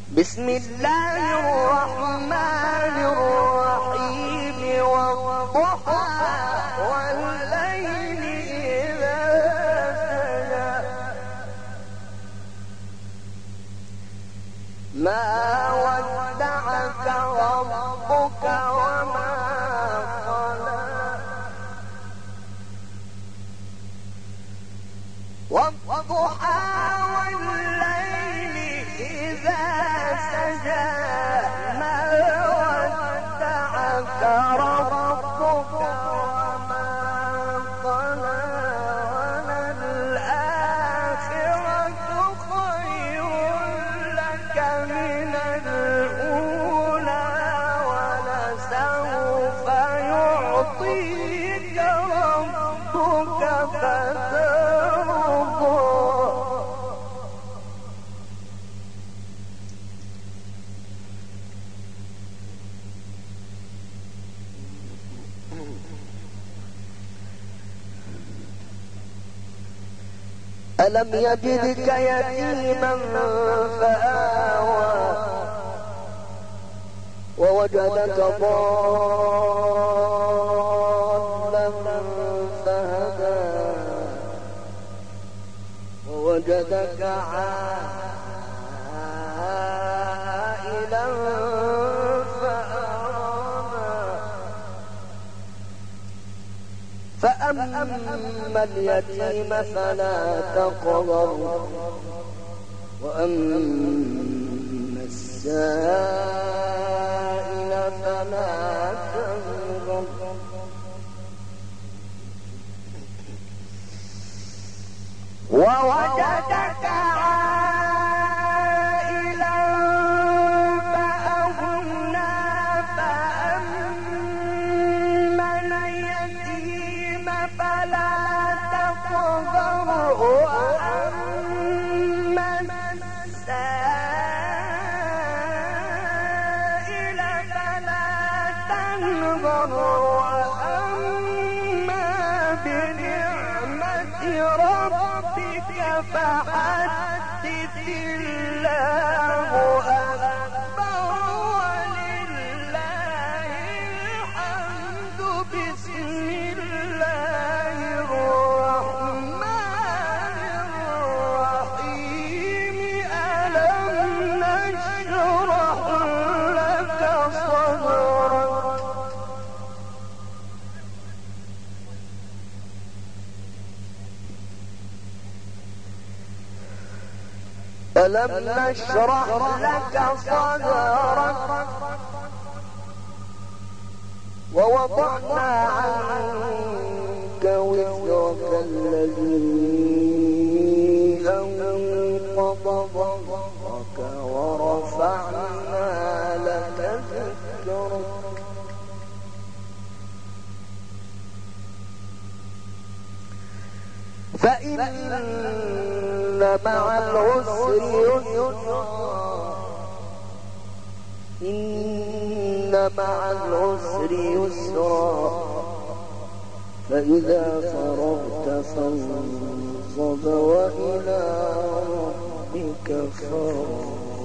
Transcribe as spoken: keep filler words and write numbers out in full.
بسم الله الرحمن الرحيم والضحى والليل إذا سجى ما ودعك ربك وما قلى والضحى والليل إذا سجى ما ودعك ربك وما قلى وللآخرة خير لك من الأولى ولسوف يعطيك ربك فترضى. ألم يجدك يتيما فآوى ووجدك ضالا فهدى ووجدك عائلا فأما اليتيم فلا تقهر وأما السائل فلا تنهر ووجدك عائلا فأغنى فأما اليتيم فلا تقهر وأما السائل فلا تنهر وأما بنعمة ربك فحدث الله أكبر ولله الحمد. بسم الله الرحمن الرحيم ألم نشرح لك صدرك ألم نشرح لك صدرك ووضعنا عنك وزرك الذي أنقض ظهرك ورفعنا لك ذكرك فإن مع العسر يسرا إن مع العسر يسرا فإذا فرغت فانصب وإلى ربك فارغب.